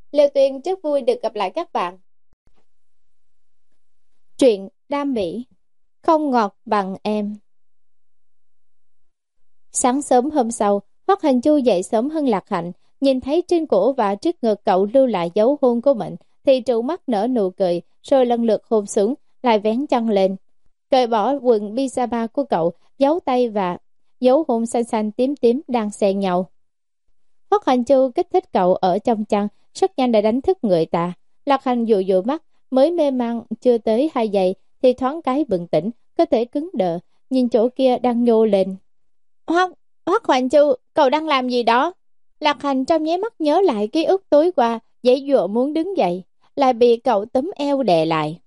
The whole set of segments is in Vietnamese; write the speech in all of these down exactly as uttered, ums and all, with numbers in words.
Lê Tuyên rất vui được gặp lại các bạn. Truyện đam mỹ, không ngọt bằng em. Sáng sớm hôm sau, Hoắc Hành Chu dậy sớm hơn Lạc Hạnh, nhìn thấy trên cổ và trước ngực cậu lưu lại dấu hôn của mình, thì trụ mắt nở nụ cười, rồi lần lượt hôn xuống, lại vén chân lên, cởi bỏ quần pyjama của cậu, dấu tay và dấu hôn xanh xanh tím tím đang xen nhau. Hoắc Hành Chu kích thích cậu ở trong chăn, rất nhanh đã đánh thức người ta. Lạc Hành dụ dụ mắt, mới mê man chưa tới hai giây thì thoáng cái bừng tỉnh, cơ thể cứng đờ, nhìn chỗ kia đang nhô lên. Hoắc, Hoắc Hành Chu, cậu đang làm gì đó? Lạc Hành trong nháy mắt nhớ lại ký ức tối qua, giãy giụa muốn đứng dậy, lại bị cậu túm eo đè lại.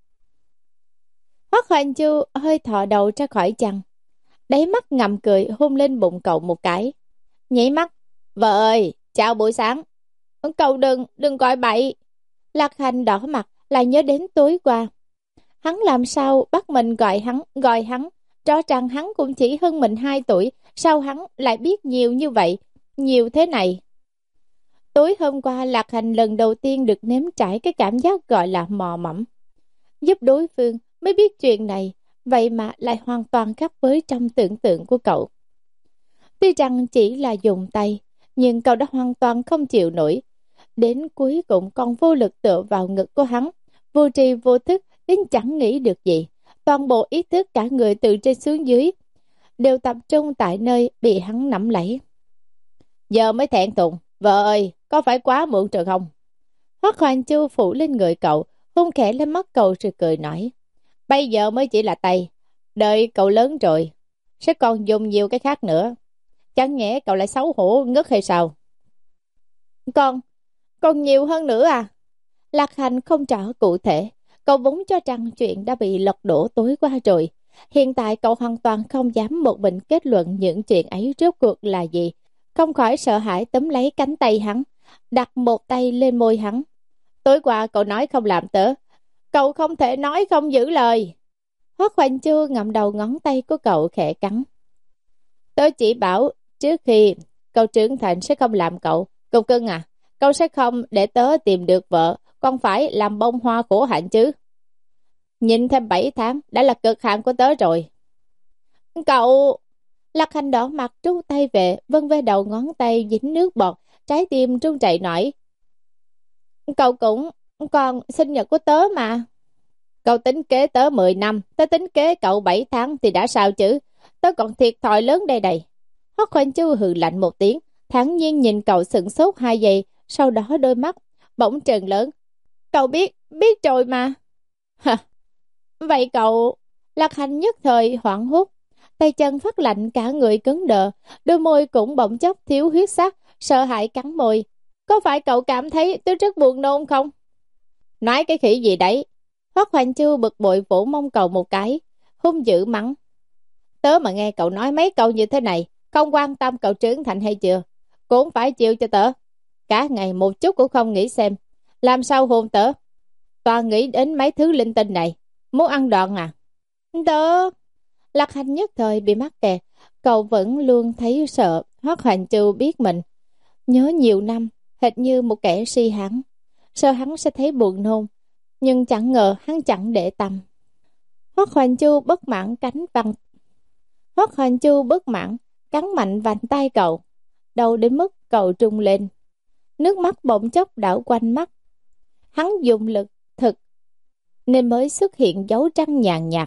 Hoắc Hành Chu hơi thò đầu ra khỏi chăn, đáy mắt ngậm cười hôn lên bụng cậu một cái, nháy mắt. Vợ ơi, chào buổi sáng. Cậu đừng, đừng gọi bậy. Lạc Hành đỏ mặt, lại nhớ đến tối qua. Hắn làm sao bắt mình gọi hắn, gọi hắn. Rõ ràng hắn cũng chỉ hơn mình hai tuổi, sao hắn lại biết nhiều như vậy, nhiều thế này. Tối hôm qua Lạc Hành lần đầu tiên được nếm trải cái cảm giác gọi là mò mẫm. Giúp đối phương mới biết chuyện này, vậy mà lại hoàn toàn khác với trong tưởng tượng của cậu. Tuy rằng chỉ là dùng tay, nhưng cậu đã hoàn toàn không chịu nổi. Đến cuối cùng còn vô lực tựa vào ngực của hắn, vô tri vô thức đến chẳng nghĩ được gì. Toàn bộ ý thức cả người từ trên xuống dưới đều tập trung tại nơi bị hắn nắm lấy. Giờ mới thẹn thùng, vợ ơi, có phải quá muộn rồi không? Hoắc Hoành Chu phủ lên người cậu, hôn khẽ lên mắt cậu rồi cười nói. Bây giờ mới chỉ là tay, đợi cậu lớn rồi, sẽ còn dùng nhiều cái khác nữa. Chẳng nhẽ cậu lại xấu hổ ngất hay sao? Còn, còn nhiều hơn nữa à? Lạc Hành không rõ cụ thể, cậu vốn cho rằng chuyện đã bị lật đổ tối qua rồi. Hiện tại cậu hoàn toàn không dám một mình kết luận những chuyện ấy rốt cuộc là gì. Không khỏi sợ hãi túm lấy cánh tay hắn, đặt một tay lên môi hắn. Tối qua cậu nói không làm tớ, cậu không thể nói không giữ lời. Hoắc Hoành Chu ngậm đầu ngón tay của cậu khẽ cắn. Tớ chỉ bảo trước khi cậu trưởng thành sẽ không làm cậu. Cậu cưng à, cậu sẽ không để tớ tìm được vợ, còn phải làm bông hoa khổ hạnh chứ. Nhìn thêm bảy tháng đã là cực hạn của tớ rồi. Cậu... Lạc Hành đỏ mặt rút tay về, vân ve đầu ngón tay dính nước bọt, trái tim run chạy nổi. Cậu cũng còn sinh nhật của tớ mà. Cậu tính kế tớ mười năm, tớ tính kế cậu bảy tháng thì đã sao chứ? Tớ còn thiệt thòi lớn đây này. Hoắc Hoành Chu hừ lạnh một tiếng, thản nhiên nhìn cậu sững sốt hai giây, sau đó đôi mắt bỗng trừng lớn. Cậu biết, biết rồi mà. Hả? Vậy cậu... Lạc Hành nhất thời hoảng hốt, tay chân phát lạnh, cả người cứng đờ, đôi môi cũng bỗng chốc thiếu huyết sắc, sợ hãi cắn môi. Có phải cậu cảm thấy tôi rất buồn nôn không? Nói cái khỉ gì đấy? Hoắc Hoành Chu bực bội vỗ mông cậu một cái, hung dữ mắng. Tớ mà nghe cậu nói mấy câu như thế này, không quan tâm cậu trưởng thành hay chưa, cũng phải chịu cho tớ. Cả ngày một chút cũng không nghĩ xem làm sao hôn tớ, toàn nghĩ đến mấy thứ linh tinh này. Muốn ăn đòn à? Tớ... Lạc Hành nhất thời bị mắc kẹt, cậu vẫn luôn thấy sợ Hoắc Hoành Chu biết mình nhớ nhiều năm, hệt như một kẻ si hắn, sợ hắn sẽ thấy buồn nôn, nhưng chẳng ngờ hắn chẳng để tâm. Hoắc Hoành Chu bất mãn cánh văng Hoắc Hoành Chu bất mãn cắn mạnh vành tay cậu, đầu đến mức cậu trung lên, nước mắt bỗng chốc đảo quanh mắt. Hắn dùng lực thực nên mới xuất hiện dấu răng nhàn nhạt.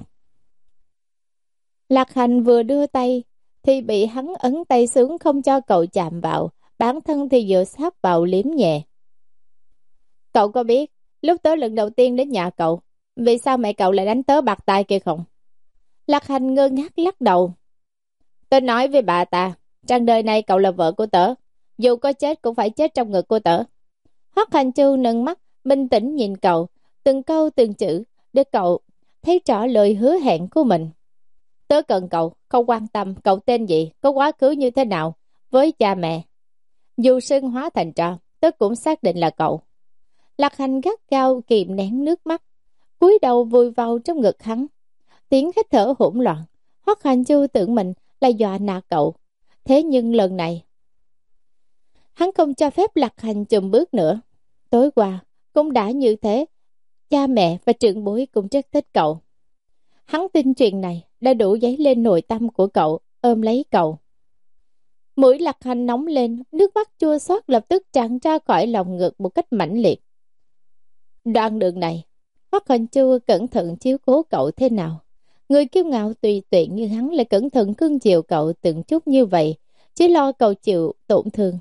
Lạc Hành vừa đưa tay thì bị hắn ấn tay xuống không cho cậu chạm vào, bản thân thì dựa sát vào liếm nhẹ. Cậu có biết lúc tớ lần đầu tiên đến nhà cậu, vì sao mẹ cậu lại đánh tớ bạc tai kia không? Lạc Hành ngơ ngác lắc đầu. Tớ nói với bà ta rằng đời này cậu là vợ của tớ, dù có chết cũng phải chết trong ngực của tớ. Hoắc Hành Chu nâng mắt bình tĩnh nhìn cậu, từng câu từng chữ để cậu thấy rõ lời hứa hẹn của mình. Tớ cần cậu, không quan tâm cậu tên gì, có quá khứ như thế nào với cha mẹ, dù xưng hóa thành trò, tớ cũng xác định là cậu. Lạc Hành gắt gao kìm nén nước mắt, cúi đầu vùi vào trong ngực hắn, tiếng hít thở hỗn loạn. Hoắc Hành Chu tưởng mình là dọa nạt cậu, thế nhưng lần này hắn không cho phép Lạc Hành chùm bước nữa. Tối qua, cũng đã như thế, cha mẹ và trưởng bối cũng rất thích cậu. Hắn tin chuyện này đã đủ dấy lên nội tâm của cậu, ôm lấy cậu. Mũi Lạc Hành nóng lên, nước mắt chua xót lập tức tràn ra khỏi lòng ngực một cách mãnh liệt. Đoạn đường này, Hoắc Hành Chu cẩn thận chiếu cố cậu thế nào. Người kiêu ngạo tùy tiện như hắn lại cẩn thận cưng chiều cậu từng chút như vậy, chỉ lo cậu chịu tổn thương.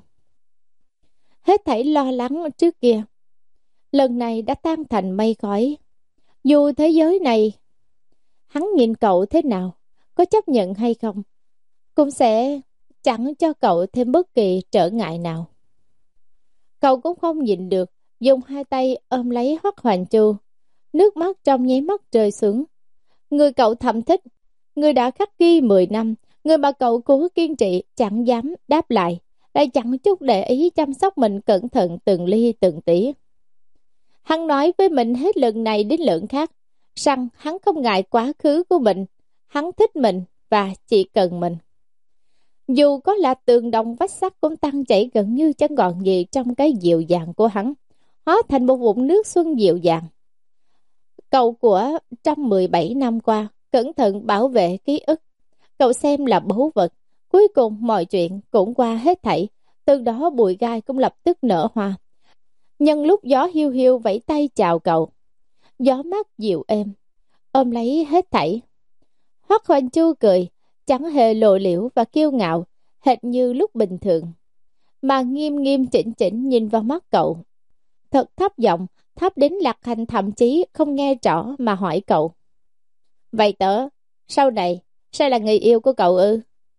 Hết thảy lo lắng trước kia, lần này đã tan thành mây khói. Dù thế giới này, hắn nhìn cậu thế nào, có chấp nhận hay không, cũng sẽ chẳng cho cậu thêm bất kỳ trở ngại nào. Cậu cũng không nhịn được, dùng hai tay ôm lấy Hoắc Hoành Chu, nước mắt trong nháy mắt rơi xuống. Người cậu thầm thích, người đã khắc ghi mười năm, người mà cậu cố kiên trì chẳng dám đáp lại, lại chẳng chút để ý chăm sóc mình cẩn thận từng ly từng tí. Hắn nói với mình hết lần này đến lần khác, rằng hắn không ngại quá khứ của mình, hắn thích mình và chỉ cần mình. Dù có là tường đồng vách sắt cũng tan chảy gần như chẳng còn gì trong cái dịu dàng của hắn, hóa thành một vũng nước xuân dịu dàng. Cậu của trong mười bảy năm qua, cẩn thận bảo vệ ký ức. Cậu xem là báu vật, cuối cùng mọi chuyện cũng qua hết thảy, từ đó bụi gai cũng lập tức nở hoa. Nhân lúc gió hiu hiu vẫy tay chào cậu, gió mát dịu êm, ôm lấy hết thảy. Hoắc Hoành Chu cười, chẳng hề lộ liễu và kiêu ngạo, hệt như lúc bình thường, mà nghiêm nghiêm chỉnh chỉnh nhìn vào mắt cậu. Thật thấp giọng, thấp đến Lạc Hành thậm chí không nghe rõ mà hỏi cậu. Vậy tớ, sau này, sẽ là người yêu của cậu ư?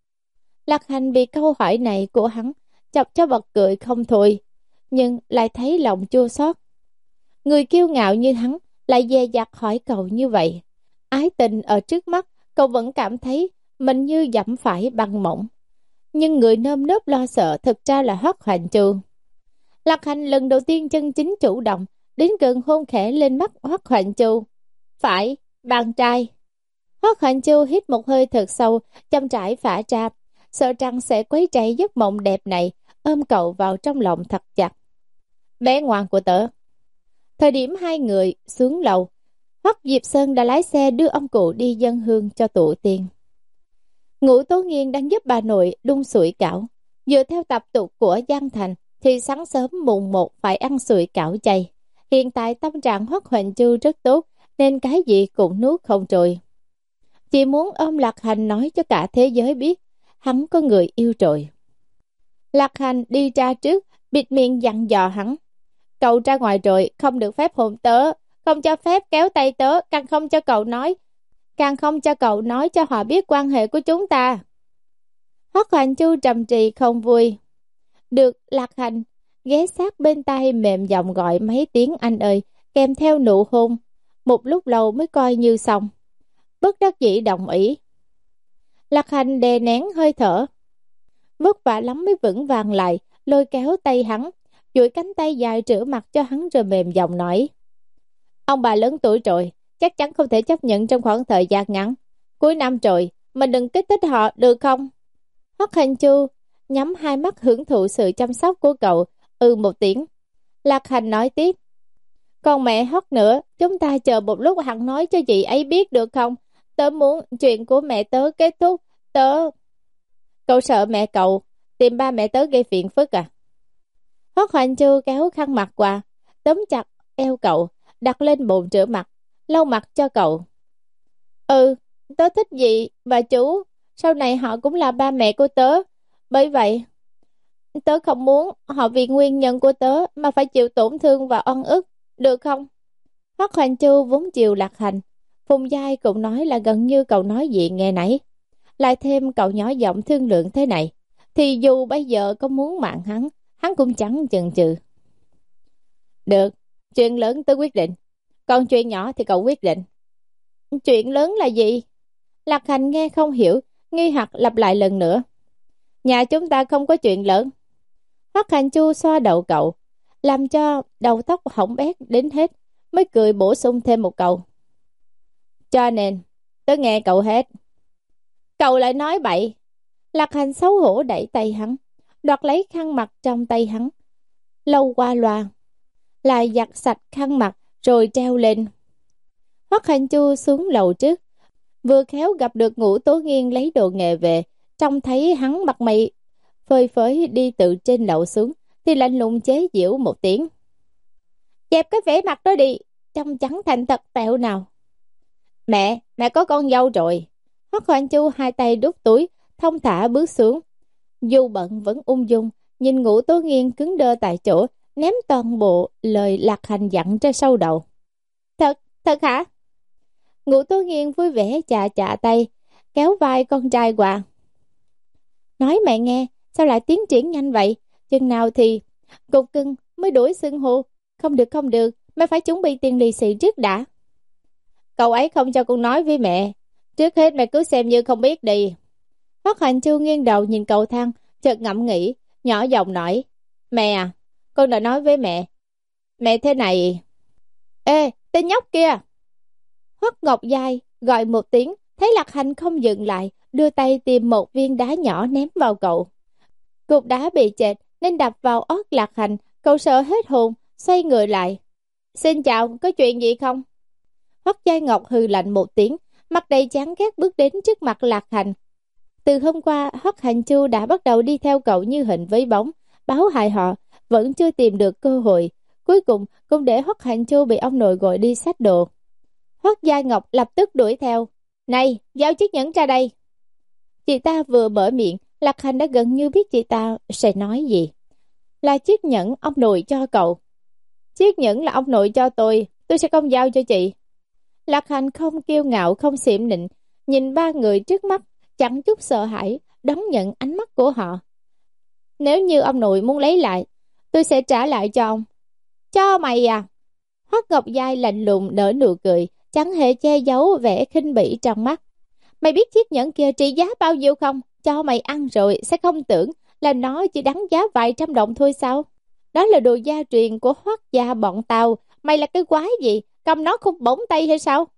Lạc Hành bị câu hỏi này của hắn, chọc cho bật cười không thôi, nhưng lại thấy lòng chua xót. Người kiêu ngạo như hắn lại dè dặt hỏi cậu như vậy. Ái tình ở trước mắt, cậu vẫn cảm thấy mình như dẫm phải băng mỏng. Nhưng người nơm nớp lo sợ thực ra là Hoắc Hoành Chu. Lạc Hành lần đầu tiên chân chính chủ động, đến gần hôn khẽ lên mắt Hoắc Hoành Chu. Phải, bạn trai. Hoắc Hoành Chu hít một hơi thật sâu, chăm trải phả ra, sợ rằng sẽ quấy rầy giấc mộng đẹp này, ôm cậu vào trong lòng thật chặt. Bé ngoan của tớ. Thời điểm hai người xuống lầu, Hoắc Diệp Sơn đã lái xe đưa ông cụ đi dâng hương cho tổ tiên. Ngũ Tố Nghiên đang giúp bà nội đun sủi cảo. Dựa theo tập tục của Giang Thành thì sáng sớm mùng một phải ăn sủi cảo chay. Hiện tại tâm trạng Hoắc Hoành Chu rất tốt nên cái gì cũng nuốt không trôi. Chỉ muốn ôm Lạc Hành nói cho cả thế giới biết hắn có người yêu rồi. Lạc Hành đi ra trước, bịt miệng dặn dò hắn. Cậu ra ngoài rồi, không được phép hôn tớ, không cho phép kéo tay tớ, càng không cho cậu nói, càng không cho cậu nói cho họ biết quan hệ của chúng ta. Hoắc Hoành Chu trầm trì không vui. Được Lạc Hành ghé sát bên tai mềm giọng gọi mấy tiếng anh ơi, kèm theo nụ hôn. Một lúc lâu mới coi như xong. Bất đắc dĩ đồng ý. Lạc Hành đè nén hơi thở, vất vả lắm mới vững vàng lại, lôi kéo tay hắn, duỗi cánh tay dài rửa mặt cho hắn rồi mềm giọng nói. Ông bà lớn tuổi rồi, chắc chắn không thể chấp nhận trong khoảng thời gian ngắn. Cuối năm rồi, mình đừng kích thích họ được không? Hoắc Hành Chu nhắm hai mắt hưởng thụ sự chăm sóc của cậu, ừ một tiếng. Lạc Hành nói tiếp. Còn mẹ Hoắc nữa, chúng ta chờ một lúc hắn nói cho chị ấy biết được không? Tớ muốn chuyện của mẹ tớ kết thúc, tớ... Cậu sợ mẹ cậu tìm ba mẹ tớ gây phiền phức à? Hoắc Hoành Chu kéo khăn mặt qua, tóm chặt eo cậu, đặt lên bồn rửa mặt, lau mặt cho cậu. Ừ, tớ thích gì bà chú, sau này họ cũng là ba mẹ của tớ. Bởi vậy, tớ không muốn họ vì nguyên nhân của tớ mà phải chịu tổn thương và oan ức, được không? Hoắc Hoành Chu vốn chiều Lạc Hành, Phùng Giai cũng nói là gần như cậu nói gì nghe nấy. Lại thêm cậu nhỏ giọng thương lượng thế này, thì dù bây giờ có muốn mạng hắn, hắn cũng chẳng chần chừ. Được, chuyện lớn tớ quyết định, còn chuyện nhỏ thì cậu quyết định. Chuyện lớn là gì? Lạc Hành nghe không hiểu, nghi hoặc lặp lại lần nữa. Nhà chúng ta không có chuyện lớn. Hoắc Hành Chu xoa đầu cậu, làm cho đầu tóc hỏng bét đến hết, mới cười bổ sung thêm một câu. Cho nên, tớ nghe cậu hết. Cậu lại nói bậy. Lạc Hành xấu hổ đẩy tay hắn, đoạt lấy khăn mặt trong tay hắn, lâu qua loa. lại giặt sạch khăn mặt rồi treo lên. Hoắc Hành Chu xuống lầu trước, vừa khéo gặp được Ngũ Tố Nghiên lấy đồ nghề về, trông thấy hắn mặt mày phơi phới đi từ trên lầu xuống, thì lạnh lùng chế giễu một tiếng. Dẹp cái vẻ mặt đó đi, trông chẳng thành thật tẹo nào. Mẹ, mẹ có con dâu rồi. Hoắc Hành Chu hai tay đút túi, thông thả bước xuống. Dù bận vẫn ung dung, nhìn Ngũ Tố Nghiên cứng đơ tại chỗ, ném toàn bộ lời Lạc Hành dặn ra sau đầu. Thật, thật hả? Ngũ Tố Nghiên vui vẻ chà chà tay, kéo vai con trai qua. Nói mẹ nghe, sao lại tiến triển nhanh vậy? Chừng nào thì cục cưng mới đuổi xưng hô? Không được không được, mẹ phải chuẩn bị tiền lì xì trước đã. Cậu ấy không cho con nói với mẹ. Trước hết mẹ cứ xem như không biết đi. Hoắc Hành Chu nghiêng đầu nhìn cầu thang, chợt ngẫm nghĩ, nhỏ giọng nói. Mẹ à, con đã nói với mẹ. Mẹ thế này. Ê, tên nhóc kia. Hoắc Ngọc Giai gọi một tiếng, thấy Lạc Hành không dừng lại, đưa tay tìm một viên đá nhỏ ném vào cậu. Cục đá bị chệch nên đập vào ớt Lạc Hành, cậu sợ hết hồn, xoay người lại. Xin chào, có chuyện gì không? Hoắc Giai Ngọc hừ lạnh một tiếng, mặt đầy chán ghét bước đến trước mặt Lạc Hành. Từ hôm qua, Hoắc Hành Chu đã bắt đầu đi theo cậu như hình với bóng, báo hại họ, vẫn chưa tìm được cơ hội. Cuối cùng, cũng để Hoắc Hành Chu bị ông nội gọi đi xách đồ. Hoắc Giai Ngọc lập tức đuổi theo. Này, giao chiếc nhẫn ra đây. Chị ta vừa mở miệng, Lạc Hành đã gần như biết chị ta sẽ nói gì. Là chiếc nhẫn ông nội cho cậu. Chiếc nhẫn là ông nội cho tôi, tôi sẽ không giao cho chị. Lạc Hành không kiêu ngạo, không xiểm nịnh, nhìn ba người trước mắt, chẳng chút sợ hãi, đón nhận ánh mắt của họ. Nếu như ông nội muốn lấy lại, tôi sẽ trả lại cho ông. Cho mày à? Hoắc Ngọc Giai lạnh lùng nở nụ cười, chẳng hề che giấu vẻ khinh bỉ trong mắt. Mày biết chiếc nhẫn kia trị giá bao nhiêu không? Cho mày ăn rồi sẽ không tưởng là nó chỉ đáng giá vài trăm đồng thôi sao? Đó là đồ gia truyền của Hoắc gia bọn tao. Mày là cái quái gì? Cầm nó không bỗng tay hay sao?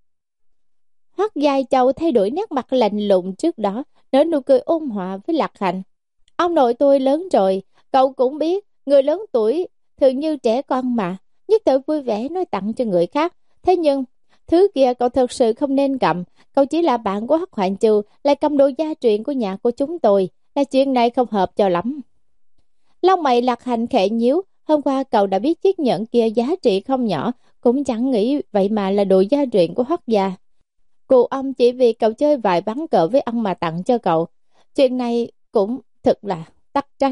Hoắc Giai Châu thay đổi nét mặt lạnh lùng trước đó, nở nụ cười ôn hòa với Lạc Hành. Ông nội tôi lớn rồi, cậu cũng biết, người lớn tuổi thường như trẻ con mà, nhất tự vui vẻ nói tặng cho người khác. Thế nhưng thứ kia cậu thật sự không nên cầm. Cậu chỉ là bạn của Hoắc Hoạn Chu, lại cầm đồ gia truyền của nhà của chúng tôi. Là chuyện này không hợp cho lắm. Lông mày Lạc Hành khẽ nhíu. Hôm qua cậu đã biết chiếc nhẫn kia giá trị không nhỏ, cũng chẳng nghĩ vậy mà là đồ gia truyền của Hoắc gia. Cụ ông chỉ vì cậu chơi vài ván cờ với ông mà tặng cho cậu. Chuyện này cũng thật là tắc trách.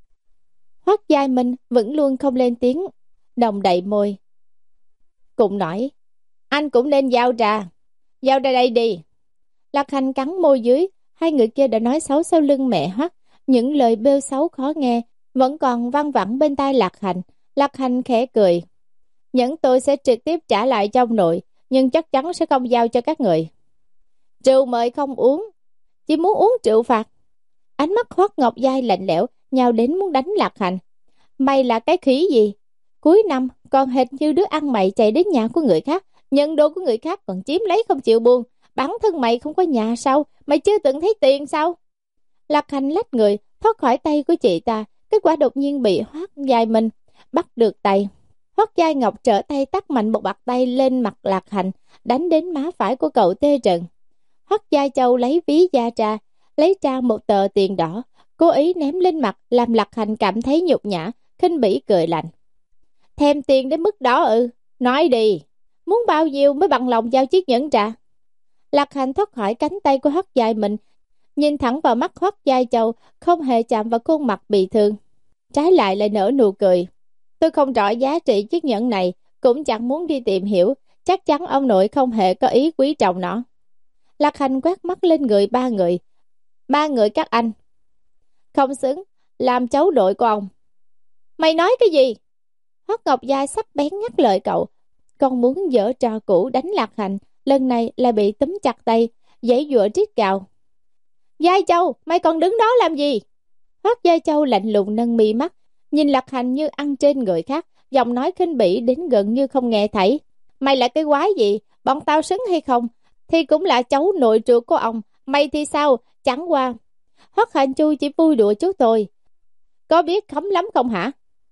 Hoắc Giai Minh vẫn luôn không lên tiếng, đồng đậy môi. Cũng nói, anh cũng nên giao ra. Giao ra đây đi. Lạc Hành cắn môi dưới. Hai người kia đã nói xấu sau lưng mẹ Hoắc. Những lời bêu xấu khó nghe vẫn còn văng vẳng bên tai Lạc Hành. Lạc Hành khẽ cười. Nhẫn tôi sẽ trực tiếp trả lại cho ông nội, nhưng chắc chắn sẽ không giao cho các người. Rượu mời không uống, chỉ muốn uống rượu phạt. Ánh mắt Hoắc Ngọc Giai lạnh lẽo, nhào đến muốn đánh Lạc Hành. Mày là cái khỉ gì? Cuối năm còn hệt như đứa ăn mày chạy đến nhà của người khác, nhận đồ của người khác còn chiếm lấy không chịu buông. Bản thân mày không có nhà sao? Mày chưa từng thấy tiền sao? Lạc Hành lách người thoát khỏi tay của chị ta, kết quả đột nhiên bị Hoắc Giai Minh bắt được tay. Hoắc Giai Ngọc trở tay tát mạnh một bạt tay lên mặt Lạc Hành, đánh đến má phải của cậu tê rần. Hoắc Giai Châu lấy ví da ra, lấy ra một tờ tiền đỏ, cố ý ném lên mặt, làm Lạc Hành cảm thấy nhục nhã, khinh bỉ cười lạnh. Thèm tiền đến mức đó ư? Nói đi, muốn bao nhiêu mới bằng lòng giao chiếc nhẫn trả? Lạc Hành thoát khỏi cánh tay của Hoắc Giai Minh, nhìn thẳng vào mắt Hoắc Giai Châu, không hề chạm vào khuôn mặt bị thương, trái lại lại nở nụ cười. Tôi không rõ giá trị chiếc nhẫn này, cũng chẳng muốn đi tìm hiểu, chắc chắn ông nội không hề có ý quý trọng nó. Lạc Hành quét mắt lên người ba người. Ba người các anh không xứng làm cháu nội của ông. Mày nói cái gì? Hoắc Ngọc Giai sắc bén ngắt lời cậu. Con muốn giở trò cũ đánh Lạc Hành, lần này lại bị túm chặt tay, giãy giụa rít gào. Giai Châu, mày còn đứng đó làm gì? Hoắc Giai Châu lạnh lùng nâng mi mắt, nhìn Lạc Hành như ăn trên người khác, giọng nói khinh bỉ đến gần như không nghe thấy. Mày là cái quái gì? Bọn tao xứng hay không thì cũng là cháu nội ruột của ông. Mày thì sao? Chẳng qua Hoắc Hành Chu chỉ vui đùa chú tôi. Có biết khấm lắm không hả?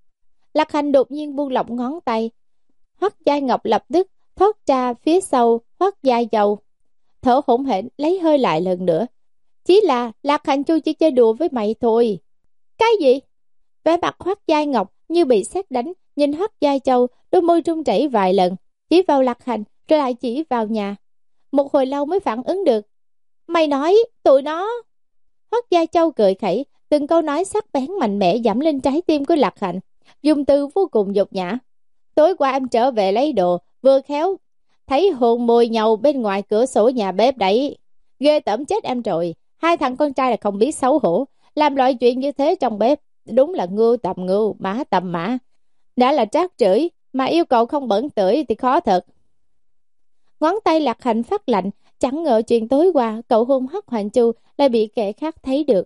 Lạc Hành đột nhiên buông lỏng ngón tay. Hoắc Giai Ngọc lập tức thoát ra phía sau Hoắc Giai Dầu, thở hổn hển lấy hơi lại lần nữa. Chỉ là Lạc Hành Chu chỉ chơi đùa với mày thôi. Cái gì? Vẻ mặt Hoắc Giai Ngọc như bị sét đánh, nhìn Hoắc Giai Châu, đôi môi run rẩy vài lần, chỉ vào Lạc Hành rồi lại chỉ vào nhà. Một hồi lâu mới phản ứng được. Mày nói tụi nó. Hoắc Giai Châu cười khẩy, từng câu nói sắc bén mạnh mẽ dẫm lên trái tim của Lạc Hành, dùng từ vô cùng nhục nhã. Tối qua em trở về lấy đồ, vừa khéo thấy hồn mồi nhau bên ngoài cửa sổ nhà bếp đấy. Ghê tởm chết em rồi. Hai thằng con trai là không biết xấu hổ, làm loại chuyện như thế trong bếp. Đúng là ngưu tầm ngưu, mã tầm mã. Đã là trát rưởi mà yêu cầu không bẩn tưởi thì khó thật. Ngón tay Lạc Hành phát lạnh, chẳng ngờ chuyện tối qua cậu hôn Hoắc Hoành Chu lại bị kẻ khác thấy được.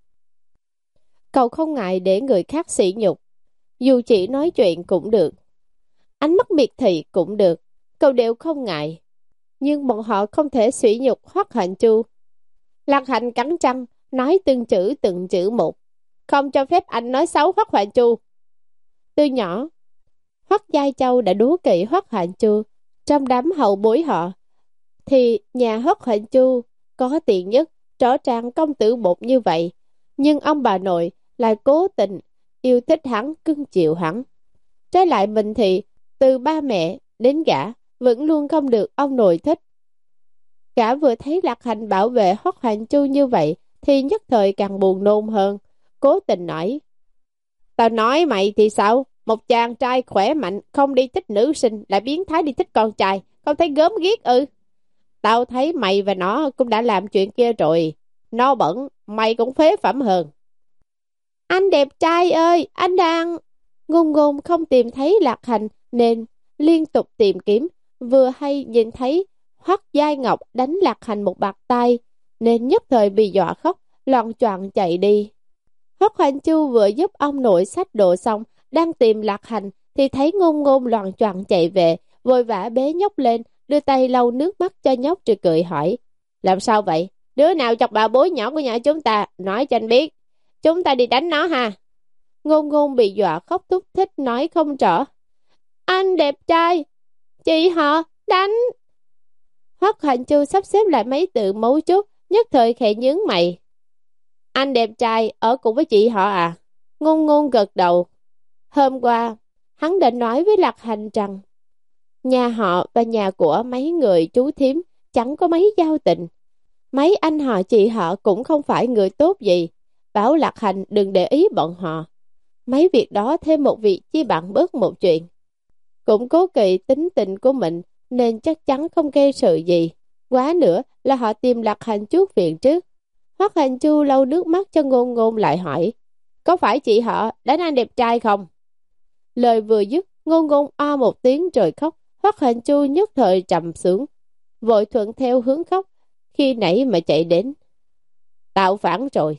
Cậu không ngại để người khác sỉ nhục, dù chỉ nói chuyện cũng được, ánh mắt miệt thị cũng được, cậu đều không ngại. Nhưng bọn họ không thể sỉ nhục Hoắc Hoành Chu. Lạc Hành cắn răng, nói từng chữ từng chữ một. Không cho phép anh nói xấu Hoắc Hoành Chu. Từ nhỏ, Hoắc Giai Châu đã đố kỵ Hoắc Hoành Chu. Trong đám hậu bối họ, thì nhà Hoắc Hoành Chu có tiền nhất, rõ ràng công tử bột như vậy. Nhưng ông bà nội lại cố tình yêu thích hắn, cưng chiều hắn. Trái lại mình thì từ ba mẹ đến gã vẫn luôn không được ông nội thích. Gã vừa thấy Lạc Hành bảo vệ Hoắc Hoành Chu như vậy thì nhất thời càng buồn nôn hơn, cố tình nói: Tao nói mày thì sao? Một chàng trai khỏe mạnh không đi thích nữ sinh lại biến thái đi thích con trai, không thấy gớm ghiếc ư? Tao thấy mày và nó cũng đã làm chuyện kia rồi. Nó bẩn, mày cũng phế phẩm hơn. Anh đẹp trai ơi, anh đang... Ngôn Ngôn không tìm thấy Lạc Hành nên liên tục tìm kiếm. Vừa hay nhìn thấy Hoắc Giai Ngọc đánh Lạc Hành một bạt tay nên nhất thời bị dọa khóc, loạng choạng chạy đi. Hoắc Hoành Chu vừa giúp ông nội xách đồ xong, đang tìm Lạc Hành thì thấy Ngôn Ngôn loạng choạng chạy về, vội vã bế nhóc lên, đưa tay lau nước mắt cho nhóc rồi cười hỏi: Làm sao vậy? Đứa nào chọc bà bối nhỏ của nhà chúng ta? Nói cho anh biết, chúng ta đi đánh nó ha. Ngôn Ngôn bị dọa khóc thúc thích nói không rõ. Anh đẹp trai, chị họ đánh. Hoắc Hoành Chu sắp xếp lại mấy từ mấu chốt, nhất thời khẽ nhướng mày. Anh đẹp trai ở cùng với chị họ à? Ngôn Ngôn gật đầu. Hôm qua hắn đã nói với Lạc Hành rằng nhà họ và nhà của mấy người chú thím chẳng có mấy giao tình. Mấy anh họ chị họ cũng không phải người tốt gì, bảo Lạc Hành đừng để ý bọn họ. Mấy việc đó thêm một việc chi bằng bớt một chuyện. Cũng cố kỵ tính tình của mình nên chắc chắn không gây sự gì. Quá nữa là họ tìm Lạc Hành chuốc phiền trước. Hoắc Hành Chu lau nước mắt cho Ngôn Ngôn lại hỏi: Có phải chị họ đánh anh đẹp trai không? Lời vừa dứt, Ngôn Ngôn o một tiếng rồi khóc. Hoắc Hành Chu nhất thời trầm xuống, vội thuận theo hướng khóc, khi nãy mà chạy đến. Tạo phản rồi.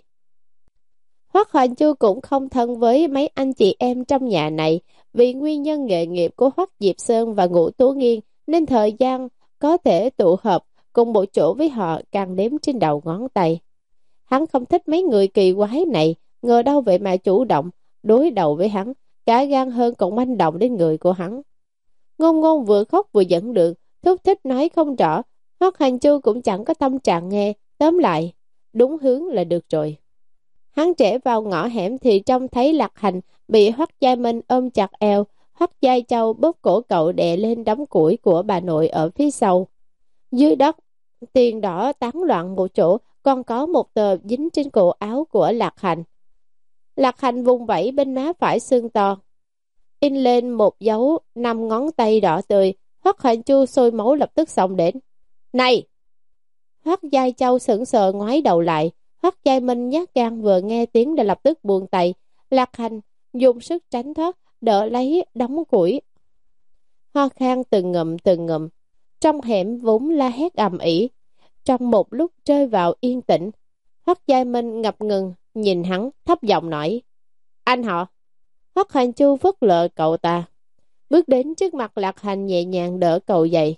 Hoắc Hoành Chu cũng không thân với mấy anh chị em trong nhà này, vì nguyên nhân nghề nghiệp của Hoắc Diệp Sơn và Ngũ Tố Nghiên nên thời gian có thể tụ hợp cùng một chỗ với họ càng đếm trên đầu ngón tay. Hắn không thích mấy người kỳ quái này, ngờ đâu vậy mà chủ động đối đầu với hắn, cả gan hơn còn manh động đến người của hắn. Ngôn Ngôn vừa khóc vừa giận được, thúc thích nói không rõ. Hoắc Hành Chu cũng chẳng có tâm trạng nghe, tóm lại đúng hướng là được rồi. Hắn trẻ vào ngõ hẻm thì trông thấy Lạc Hành bị Hoắc Giai Minh ôm chặt eo. Hoắc Giai Châu bóp cổ cậu đè lên đống củi của bà nội ở phía sau. Dưới đất tiền đỏ tán loạn một chỗ, còn có một tờ dính trên cổ áo của Lạc Hành. Lạc Hành vùng vẫy bên má phải xương to, in lên một dấu năm ngón tay đỏ tươi. Hoắc Hành Chu sôi máu lập tức xông đến. Này! Hoắc Giai Châu sững sờ ngoái đầu lại. Hoắc Giai Minh nhát gan vừa nghe tiếng đã lập tức buông tay. Lạc Hành dùng sức tránh thoát, đỡ lấy đống củi. Ho khan từng ngụm từng ngụm. Trong hẻm vốn la hét ầm ĩ, trong một lúc rơi vào yên tĩnh. Hoắc Giai Minh ngập ngừng nhìn hắn, thấp giọng nói: Anh họ. Hoắc Hành Chu phớt lờ cậu ta, bước đến trước mặt Lạc Hành nhẹ nhàng đỡ cậu dậy,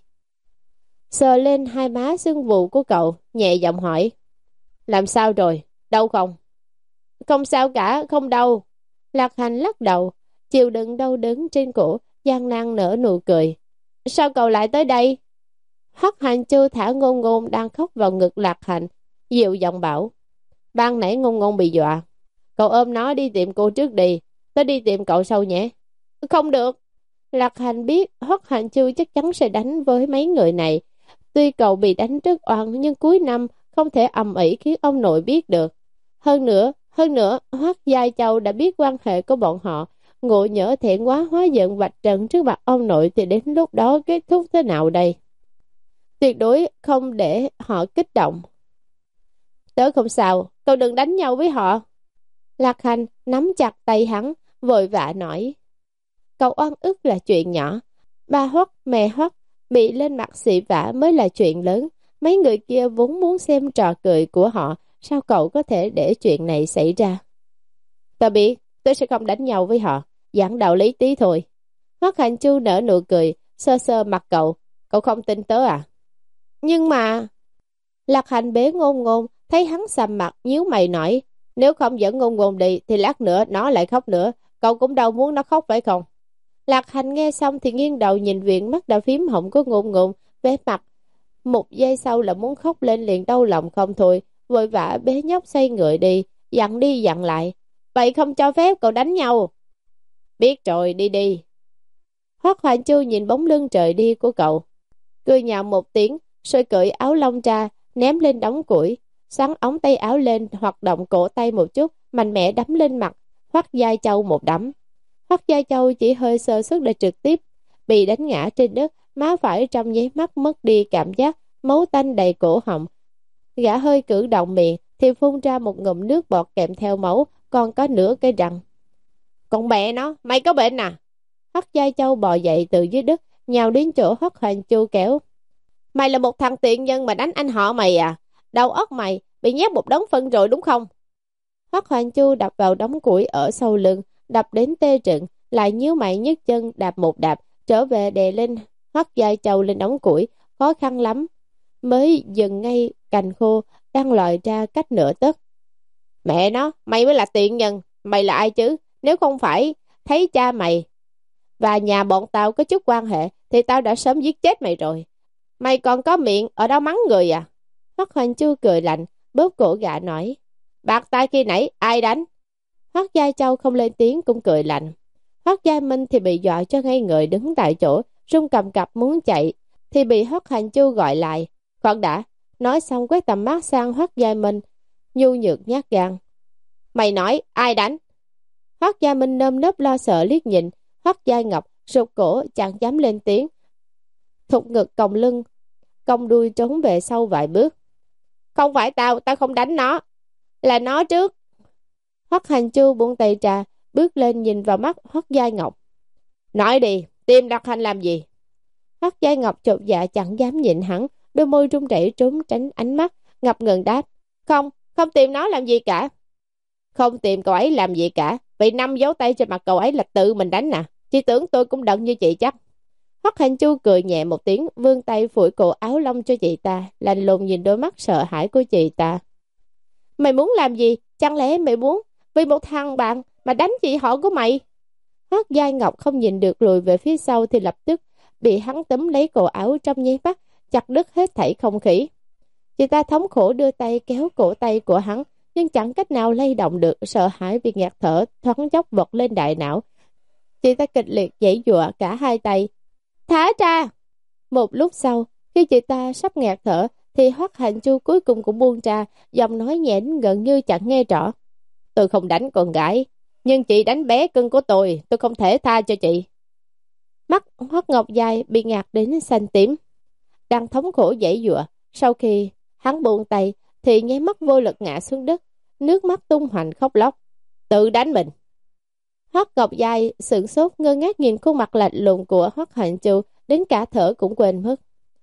sờ lên hai má sưng vù của cậu, nhẹ giọng hỏi: Làm sao rồi, đau không? Không sao cả, không đau. Lạc Hành lắc đầu, chịu đựng đau đớn trên cổ, gian nan nở nụ cười. Sao cậu lại tới đây? Hoắc Hành Chu thả Ngôn Ngôn đang khóc vào ngực Lạc Hành, dịu giọng bảo. Ban nãy Ngôn Ngôn bị dọa, cậu ôm nó đi tìm cô trước đi, tớ đi tìm cậu sau nhé. Không được. Lạc Hành biết Hoắc Hành Chu chắc chắn sẽ đánh với mấy người này. Tuy cậu bị đánh rất oan, nhưng cuối năm không thể ầm ĩ khiến ông nội biết được. Hơn nữa, hơn nữa, Hoắc Giai Châu đã biết quan hệ của bọn họ. Ngộ nhỡ thẹn quá hóa giận vạch trần trước mặt ông nội thì đến lúc đó kết thúc thế nào đây? Tuyệt đối không để họ kích động. Tớ không sao, cậu đừng đánh nhau với họ. Lạc Hành nắm chặt tay hắn, vội vã nói. Cậu oan ức là chuyện nhỏ. Ba Hoắc, mẹ Hoắc bị lên mặt xị vả mới là chuyện lớn. Mấy người kia vốn muốn xem trò cười của họ, sao cậu có thể để chuyện này xảy ra? Tớ biết, tớ sẽ không đánh nhau với họ, giảng đạo lý tí thôi. Hoắc Hành Chu nở nụ cười, sơ sơ mặt cậu. Cậu không tin tớ à? Nhưng mà... Lạc Hành bế Ngôn Ngôn, thấy hắn sầm mặt, nhíu mày nói. Nếu không dẫn Ngôn Ngôn đi, thì lát nữa nó lại khóc nữa. Cậu cũng đâu muốn nó khóc phải không? Lạc Hành nghe xong thì nghiêng đầu nhìn viện mắt đã phím hồng của Ngôn Ngôn, vẻ mặt. Một giây sau là muốn khóc lên liền đau lòng không thôi, vội vã bế nhóc xoay người đi, dặn đi dặn lại. Vậy không cho phép cậu đánh nhau. Biết rồi, đi đi. Hoắc Hoành Chu nhìn bóng lưng trời đi của cậu, cười nhạo một tiếng, rồi cởi áo lông ra, ném lên đống củi, xoắn ống tay áo lên, hoạt động cổ tay một chút, mạnh mẽ đấm lên mặt Hoắc Giai Châu một đấm. Hoắc Giai Châu chỉ hơi sơ sức để trực tiếp bị đánh ngã trên đất, má phải trong nháy mắt mất đi cảm giác, máu tanh đầy cổ họng. Gã hơi cử động miệng thì phun ra một ngụm nước bọt kèm theo máu, còn có nửa cái răng. Con mẹ nó, mày có bệnh à? Hoắc Giai Châu bò dậy từ dưới đất, nhào đến chỗ Hoắc Hoành Chu kéo. Mày là một thằng tiện nhân mà đánh anh họ mày à? Đầu óc mày bị nhét một đống phân rồi đúng không? Hoắc Hoành Chu đập vào đống củi ở sau lưng, đập đến tê rựng, lại nhíu mày nhấc chân đạp một đạp, trở về đè lên Hoắc Giai Châu lên đống củi, khó khăn lắm mới dừng ngay cành khô đang lòi ra cách nửa tấc. Mẹ nó, mày mới là tiện nhân, mày là ai chứ? Nếu không phải thấy cha mày và nhà bọn tao có chút quan hệ thì tao đã sớm giết chết mày rồi. Mày còn có miệng ở đó mắng người à? Hoắc Hoành Chu cười lạnh, bóp cổ gã nói. Bạc tay khi nãy ai đánh? Hoắc Giai Châu không lên tiếng cũng cười lạnh. Hoắc Giai Minh thì bị dọa cho ngay người đứng tại chỗ, run cầm cập muốn chạy thì bị Hoắc Hoành Chu gọi lại. Khoan đã. Nói xong quét tầm mắt sang Hoắc Giai Minh, nhu nhược nhát gan. Mày nói ai đánh? Hoắc Giai Minh nơm nớp lo sợ liếc nhìn Hoắc Giai Ngọc, rụt cổ chẳng dám lên tiếng, thụt ngực còng lưng, cong đuôi trốn về sau vài bước. Không phải tao, tao không đánh nó, là nó trước. Hoắc Hành Chu buông tay trà, bước lên nhìn vào mắt Hoắc Giai Ngọc. Nói đi, tìm Lạc Hành làm gì? Hoắc Giai Ngọc chột dạ chẳng dám nhịn hắn, đôi môi run rẩy trốn tránh ánh mắt, ngập ngừng đáp. Không, không tìm nó làm gì cả. Không tìm cậu ấy làm gì cả, vậy năm dấu tay trên mặt cậu ấy là tự mình đánh à? Chị tưởng tôi cũng đận như chị chắc. Hoắc Hành Chu cười nhẹ một tiếng, vươn tay phủi cổ áo lông cho chị ta, lạnh lùng nhìn đôi mắt sợ hãi của chị ta. Mày muốn làm gì? Chẳng lẽ mày muốn vì một thằng bạn mà đánh chị họ của mày? Hoắc Giai Ngọc không nhìn được lùi về phía sau thì lập tức bị hắn túm lấy cổ áo trong nháy mắt, chặt đứt hết thảy không khí. Chị ta thống khổ đưa tay kéo cổ tay của hắn, nhưng chẳng cách nào lay động được, sợ hãi vì ngạt thở thoáng chốc vọt lên đại não. Chị ta kịch liệt giãy giụa cả hai tay. Thả ra! Một lúc sau, khi chị ta sắp ngạt thở thì Hoắc Hành Chu cuối cùng cũng buông ra, giọng nói nhẽn gần như chẳng nghe rõ. Tôi không đánh con gái, nhưng chị đánh bé cưng của tôi, tôi không thể tha cho chị. Mắt Hoắc Ngọc Giai bị ngạt đến xanh tím, đang thống khổ giãy giụa. Sau khi hắn buông tay thì nháy mắt vô lực ngã xuống đất, nước mắt tung hoành khóc lóc. Tự đánh mình. Hoắc Ngọc Giai sửng sốt ngơ ngác nhìn khuôn mặt lạnh lùng của Hoắc Hành Chu, đến cả thở cũng quên mất.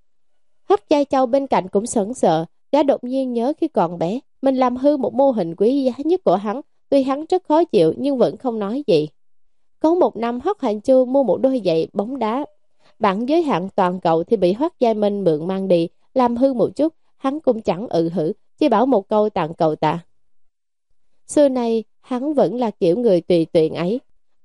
Hoắc Giai Châu bên cạnh cũng sững sờ, gã đột nhiên nhớ khi còn bé mình làm hư một mô hình quý giá nhất của hắn. Tuy hắn rất khó chịu nhưng vẫn không nói gì. Có một năm Hoắc Hành Chu mua một đôi giày bóng đá bản giới hạn toàn cầu thì bị Hoắc Giai Minh mượn mang đi, làm hư một chút, hắn cũng chẳng ự hử, chỉ bảo một câu tặng cậu ta. Xưa nay hắn vẫn là kiểu người tùy tiện ấy.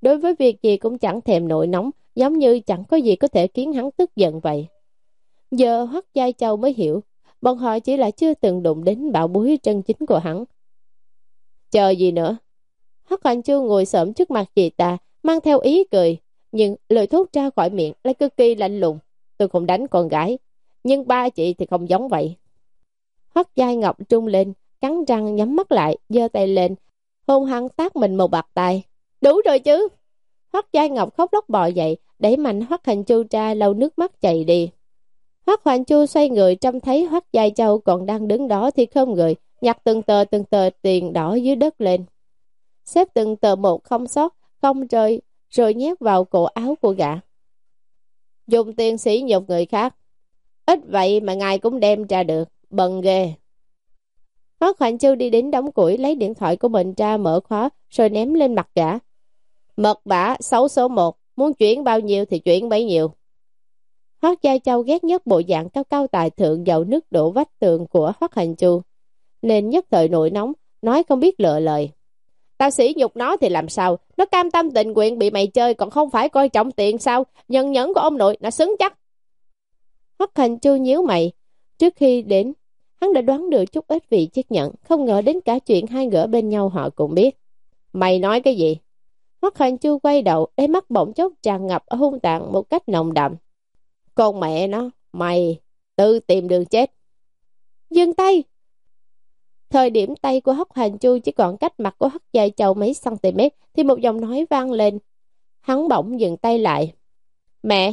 đối với việc gì cũng chẳng thèm nổi nóng, giống như chẳng có gì có thể khiến hắn tức giận vậy. Giờ Hoắc Giai Châu mới hiểu, bọn họ chỉ là chưa từng đụng đến bảo bối chân chính của hắn. Chờ gì nữa? Hoắc Hành Chu ngồi xổm trước mặt chị ta, mang theo ý cười, nhưng lời thốt ra khỏi miệng lại cực kỳ lạnh lùng. Tôi không đánh con gái, nhưng ba chị thì không giống vậy. Hoắc Giai Ngọc trung lên, cắn răng nhắm mắt lại, giơ tay lên, hôn hắn tát mình một bạt tay. Đủ rồi chứ? Hoắc Giai Ngọc khóc lóc bò dậy, đẩy mạnh Hoắc Hành Chu ra, lau nước mắt chạy đi. Hoắc Hành Chu xoay người, trông thấy Hoắc Giai Châu còn đang đứng đó thì không người, nhặt từng tờ từng tờ tiền đỏ dưới đất lên, xếp từng tờ một không sót, không rơi, rồi nhét vào cổ áo của gã. Dùng tiền sỉ nhục người khác, ít vậy mà ngài cũng đem ra được, bần ghê. Hoắc Hành Chu đi đến đống củi, lấy điện thoại của mình ra mở khóa, rồi ném lên mặt gã. Mật mã sáu số một, muốn chuyển bao nhiêu thì chuyển bấy nhiêu. Hoắc Giai Châu ghét nhất bộ dạng cao cao tài thượng dạo nước đổ vách tường của Hoắc Hành Chu, nên nhất thời nổi nóng, nói không biết lựa lời. Tao sỉ nhục nó thì làm sao? Nó cam tâm tình nguyện bị mày chơi, còn không phải coi trọng tiền sao? Nhân nhẫn của ông nội nó xứng chắc. Hoắc Hành Chu nhíu mày. Trước khi đến, hắn đã đoán được chút ít vị chiếc nhẫn, không ngờ đến cả chuyện hai người bên nhau họ cũng biết. Mày nói cái gì? Hoắc Hành Chu quay đầu, đáy mắt bỗng chốc tràn ngập ở hung tàn một cách nồng đậm. Con mẹ nó, mày tự tìm đường chết. Dừng tay. Thời điểm tay của Hoắc Hành Chu chỉ còn cách mặt của Hoắc Giai Châu mấy cm thì một giọng nói vang lên. Hắn bỗng dừng tay lại. Mẹ!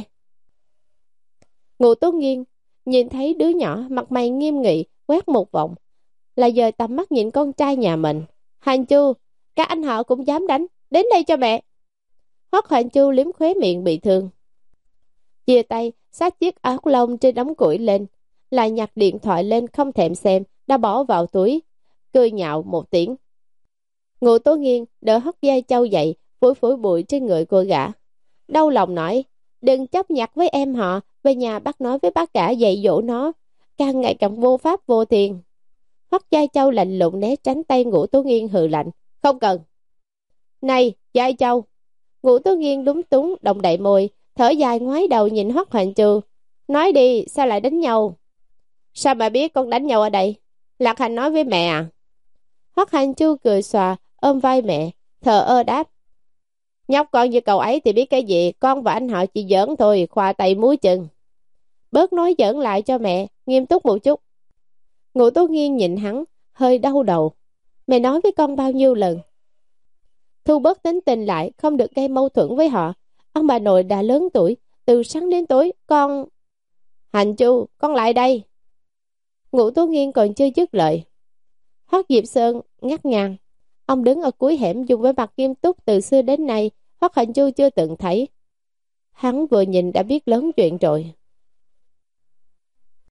Ngô Tố Nghiên nhìn thấy đứa nhỏ mặt mày nghiêm nghị, quét một vòng, là dời tầm mắt nhìn con trai nhà mình. Hành Chu, các anh họ cũng dám đánh, đến đây cho mẹ. Hoắc Hành Chu liếm khóe miệng bị thương, chia tay xách chiếc áo lông trên đống củi lên, lại nhặt điện thoại lên không thèm xem, đã bỏ vào túi, cười nhạo một tiếng. Ngô Tố Nghiên đỡ Hoắc Giai Châu dậy, phủi phủi bụi trên người cô gã, đau lòng nói, đừng chấp nhặt với em họ, về nhà bác nói với bác cả dạy dỗ nó, càng ngày càng vô pháp vô thiên. Hoắc Giai Châu lạnh lùng né tránh tay Ngô Tố Nghiên, hừ lạnh, không cần. Này Giai Châu! Ngô Tố Nghiên lúng túng động đậy môi, thở dài ngoái đầu nhìn Hoắc Hành Chu, nói đi, sao lại đánh nhau? Sao bà biết con đánh nhau ở đây? Lạc Hành nói với mẹ à? Hoắc Hành Chu cười xòa, ôm vai mẹ, thờ ơ đáp, nhóc con như cậu ấy thì biết cái gì, con và anh họ chỉ giỡn thôi, khoa tay muối chừng. Bớt nói giỡn lại cho mẹ, nghiêm túc một chút. Ngô Tố Nghiên nhìn hắn, hơi đau đầu. Mẹ nói với con bao nhiêu lần, thu bớt tính tình lại, không được gây mâu thuẫn với họ. Ông bà nội đã lớn tuổi, từ sáng đến tối, con... Hành Chu, con lại đây. Ngô Tố Nghiên còn chưa dứt lời, Hoắc Diệp Sơn ngắt ngang. Ông đứng ở cuối hẻm dùng với mặt nghiêm túc từ xưa đến nay, Hoắc Hành Chu chưa từng thấy. Hắn vừa nhìn đã biết lớn chuyện rồi.